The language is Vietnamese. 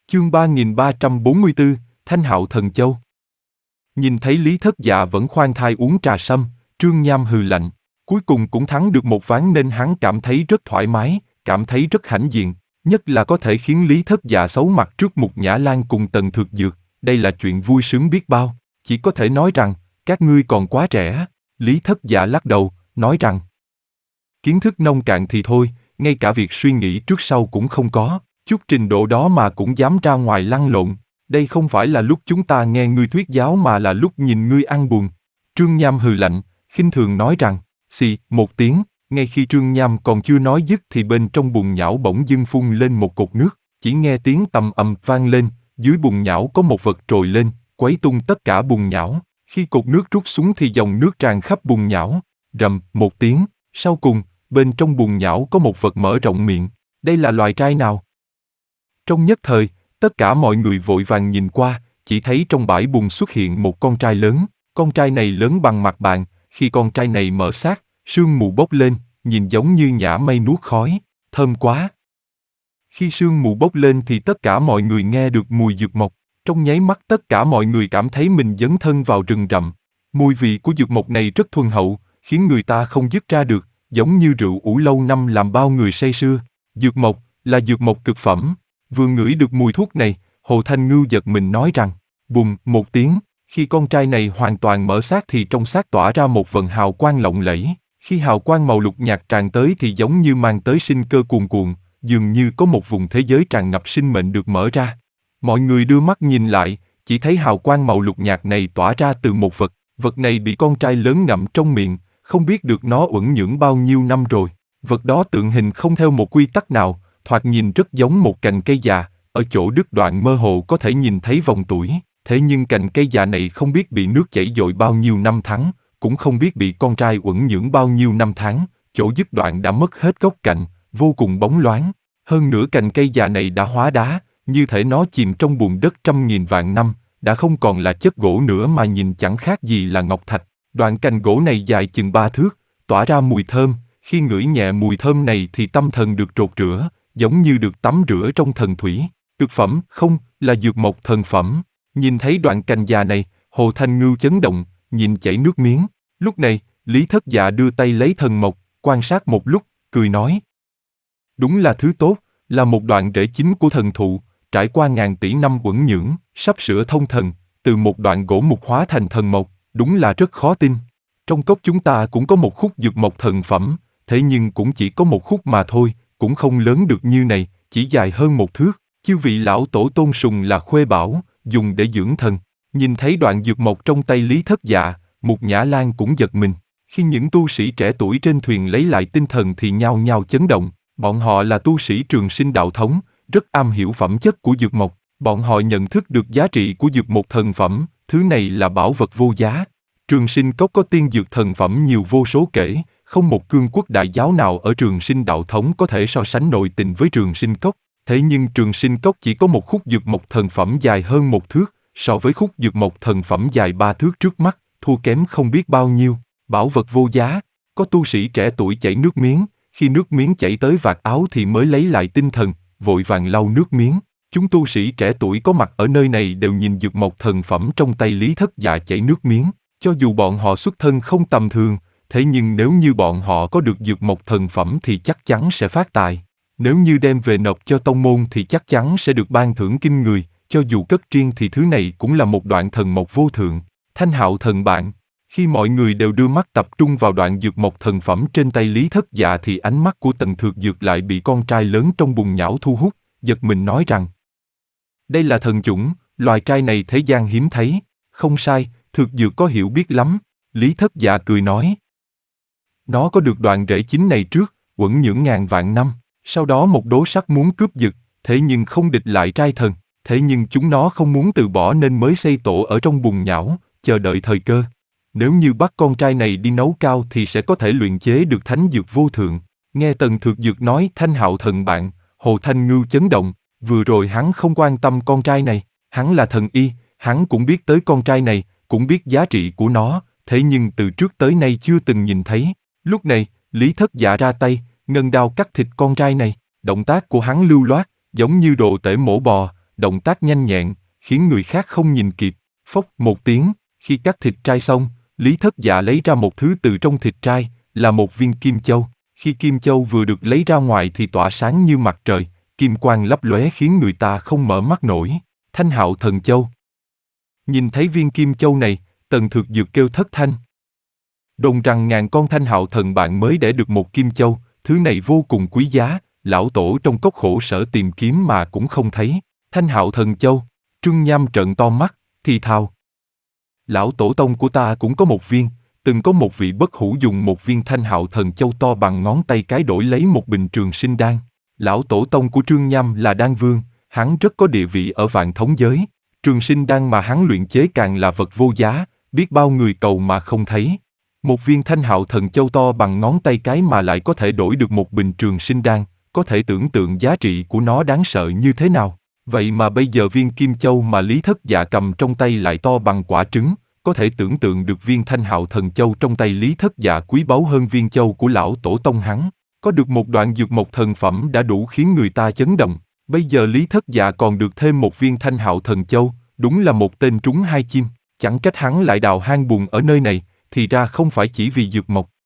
Chương 3344, Thanh Hạo Thần Châu. Nhìn thấy Lý Thất Dạ vẫn khoan thai uống trà sâm, Trương Nham hừ lạnh. Cuối cùng cũng thắng được một ván nên hắn cảm thấy rất thoải mái, cảm thấy rất hãnh diện. Nhất là có thể khiến Lý Thất Dạ xấu mặt trước Mục Nhã Lan cùng Tần Thược Dược. Đây là chuyện vui sướng biết bao. Chỉ có thể nói rằng, các ngươi còn quá trẻ. Lý Thất Dạ lắc đầu, nói rằng, kiến thức nông cạn thì thôi, ngay cả việc suy nghĩ trước sau cũng không có. Chút trình độ đó mà cũng dám ra ngoài lăn lộn. Đây không phải là lúc chúng ta nghe ngươi thuyết giáo mà là lúc nhìn ngươi ăn buồn. Trương Nham hừ lạnh, khinh thường nói rằng, xì, một tiếng, ngay khi Trương Nham còn chưa nói dứt thì bên trong bùn nhão bỗng dưng phun lên một cột nước, chỉ nghe tiếng tầm ầm vang lên, dưới bùn nhão có một vật trồi lên, quấy tung tất cả bùn nhão. Khi cột nước trút xuống thì dòng nước tràn khắp bùn nhão, rầm, một tiếng, sau cùng, bên trong bùn nhão có một vật mở rộng miệng. Đây là loài trai nào? Trong nhất thời, tất cả mọi người vội vàng nhìn qua, chỉ thấy trong bãi bùn xuất hiện một con trai lớn. Con trai này lớn bằng mặt bàn, khi con trai này mở xác, sương mù bốc lên, nhìn giống như nhả mây nuốt khói, thơm quá. Khi sương mù bốc lên thì tất cả mọi người nghe được mùi dược mộc. Trong nháy mắt tất cả mọi người cảm thấy mình dấn thân vào rừng rậm. Mùi vị của dược mộc này rất thuần hậu, khiến người ta không dứt ra được, giống như rượu ủ lâu năm làm bao người say sưa. Dược mộc là dược mộc cực phẩm. Vừa ngửi được mùi thuốc này, Hồ Thanh Ngưu giật mình nói rằng, bùm, một tiếng, khi con trai này hoàn toàn mở xác thì trong xác tỏa ra một vầng hào quang lộng lẫy. Khi hào quang màu lục nhạt tràn tới thì giống như mang tới sinh cơ cuồn cuộn, dường như có một vùng thế giới tràn ngập sinh mệnh được mở ra. Mọi người đưa mắt nhìn lại, chỉ thấy hào quang màu lục nhạt này tỏa ra từ một vật. Vật này bị con trai lớn ngậm trong miệng, không biết được nó uẩn nhưỡng bao nhiêu năm rồi. Vật đó tượng hình không theo một quy tắc nào, thoạt nhìn rất giống một cành cây già, ở chỗ đứt đoạn mơ hồ có thể nhìn thấy vòng tuổi. Thế nhưng cành cây già này không biết bị nước chảy dội bao nhiêu năm tháng, cũng không biết bị con trai uẩn nhưỡng bao nhiêu năm tháng, chỗ dứt đoạn đã mất hết gốc cành, vô cùng bóng loáng. Hơn nữa cành cây già này đã hóa đá, như thể nó chìm trong bùn đất trăm nghìn vạn năm, đã không còn là chất gỗ nữa mà nhìn chẳng khác gì là ngọc thạch. Đoạn cành gỗ này dài chừng 3 thước, tỏa ra mùi thơm, khi ngửi nhẹ mùi thơm này thì tâm thần được trột rửa, giống như được tắm rửa trong thần thủy. Cực phẩm, không, là dược mộc thần phẩm. Nhìn thấy đoạn cành già này, Hồ Thanh Ngưu chấn động, nhìn chảy nước miếng. Lúc này, Lý Thất Dạ đưa tay lấy thần mộc, quan sát một lúc, cười nói. Đúng là thứ tốt, là một đoạn rễ chính của thần thụ, trải qua ngàn tỷ năm uẩn nhưỡng, sắp sửa thông thần, từ một đoạn gỗ mục hóa thành thần mộc, đúng là rất khó tin. Trong cốc chúng ta cũng có một khúc dược mộc thần phẩm, thế nhưng cũng chỉ có một khúc mà thôi, cũng không lớn được như này, chỉ dài hơn 1 thước. Chư vị lão tổ tôn sùng là khuê bảo, dùng để dưỡng thần. Nhìn thấy đoạn dược mộc trong tay Lý Thất Dạ, Mục Nhã Lan cũng giật mình. Khi những tu sĩ trẻ tuổi trên thuyền lấy lại tinh thần thì nhao nhao chấn động. Bọn họ là tu sĩ trường sinh đạo thống, rất am hiểu phẩm chất của dược mộc. Bọn họ nhận thức được giá trị của dược mộc thần phẩm, thứ này là bảo vật vô giá. Trường sinh cốc có tiên dược thần phẩm nhiều vô số kể, không một cương quốc đại giáo nào ở trường sinh đạo thống có thể so sánh nội tình với trường sinh cốc. Thế nhưng trường sinh cốc chỉ có một khúc dược mộc thần phẩm dài hơn 1 thước, so với khúc dược mộc thần phẩm dài 3 thước trước mắt, thua kém không biết bao nhiêu. Bảo vật vô giá, có tu sĩ trẻ tuổi chảy nước miếng, khi nước miếng chảy tới vạt áo thì mới lấy lại tinh thần, vội vàng lau nước miếng. Chúng tu sĩ trẻ tuổi có mặt ở nơi này đều nhìn dược mộc thần phẩm trong tay Lý Thất Dạ chảy nước miếng. Cho dù bọn họ xuất thân không tầm thường, thế nhưng nếu như bọn họ có được dược mộc thần phẩm thì chắc chắn sẽ phát tài. Nếu như đem về nộp cho tông môn thì chắc chắn sẽ được ban thưởng kinh người, cho dù cất riêng thì thứ này cũng là một đoạn thần mộc vô thượng. Thanh Hạo thần bạn. Khi mọi người đều đưa mắt tập trung vào đoạn dược mộc thần phẩm trên tay Lý Thất Dạ thì ánh mắt của Tần Thược Dược lại bị con trai lớn trong bùn nhão thu hút, giật mình nói rằng: đây là thần chủng, loài trai này thế gian hiếm thấy. Không sai, Thược Dược có hiểu biết lắm. Lý Thất Dạ cười nói: nó có được đoạn rễ chính này trước, uẩn nhưỡng ngàn vạn năm. Sau đó một đố sắc muốn cướp giật, thế nhưng không địch lại trai thần. Thế nhưng chúng nó không muốn từ bỏ nên mới xây tổ ở trong bùn nhão, chờ đợi thời cơ. Nếu như bắt con trai này đi nấu cao thì sẽ có thể luyện chế được thánh dược vô thượng. Nghe Tần Thược Dược nói Thanh Hạo thần bạn, Hồ Thanh Ngưu chấn động. Vừa rồi hắn không quan tâm con trai này, hắn là thần y, hắn cũng biết tới con trai này, cũng biết giá trị của nó, thế nhưng từ trước tới nay chưa từng nhìn thấy. Lúc này, Lý Thất Dạ ra tay, ngân đao cắt thịt con trai này. Động tác của hắn lưu loát, giống như đồ tể mổ bò, động tác nhanh nhẹn, khiến người khác không nhìn kịp. Phốc một tiếng, khi cắt thịt trai xong, Lý Thất Dạ lấy ra một thứ từ trong thịt trai, là một viên kim châu. Khi kim châu vừa được lấy ra ngoài thì tỏa sáng như mặt trời, kim quang lấp lóe khiến người ta không mở mắt nổi. Thanh Hạo Thần Châu. Nhìn thấy viên kim châu này, Tần Thược Dược kêu thất thanh. Đồn rằng ngàn con Thanh Hạo Thần bạn mới đẻ được một kim châu, thứ này vô cùng quý giá, lão tổ trong cốc khổ sở tìm kiếm mà cũng không thấy. Thanh Hạo Thần Châu. Trương Nham trợn to mắt, thì thào. Lão tổ tông của ta cũng có một viên, từng có một vị bất hủ dùng một viên Thanh Hạo Thần Châu to bằng ngón tay cái đổi lấy một bình trường sinh đan. Lão tổ tông của Trương Nham là Đan Vương, hắn rất có địa vị ở vạn thống giới. Trường sinh đan mà hắn luyện chế càng là vật vô giá, biết bao người cầu mà không thấy. Một viên Thanh Hạo Thần Châu to bằng ngón tay cái mà lại có thể đổi được một bình trường sinh đan, có thể tưởng tượng giá trị của nó đáng sợ như thế nào. Vậy mà bây giờ viên kim châu mà Lý Thất Dạ cầm trong tay lại to bằng quả trứng, có thể tưởng tượng được viên Thanh Hạo Thần Châu trong tay Lý Thất Dạ quý báu hơn viên châu của lão tổ tông hắn. Có được một đoạn dược mộc thần phẩm đã đủ khiến người ta chấn động. Bây giờ Lý Thất Dạ còn được thêm một viên Thanh Hạo Thần Châu, đúng là một tên trúng hai chim. Chẳng trách hắn lại đào hang bùn ở nơi này, thì ra không phải chỉ vì dược mộc.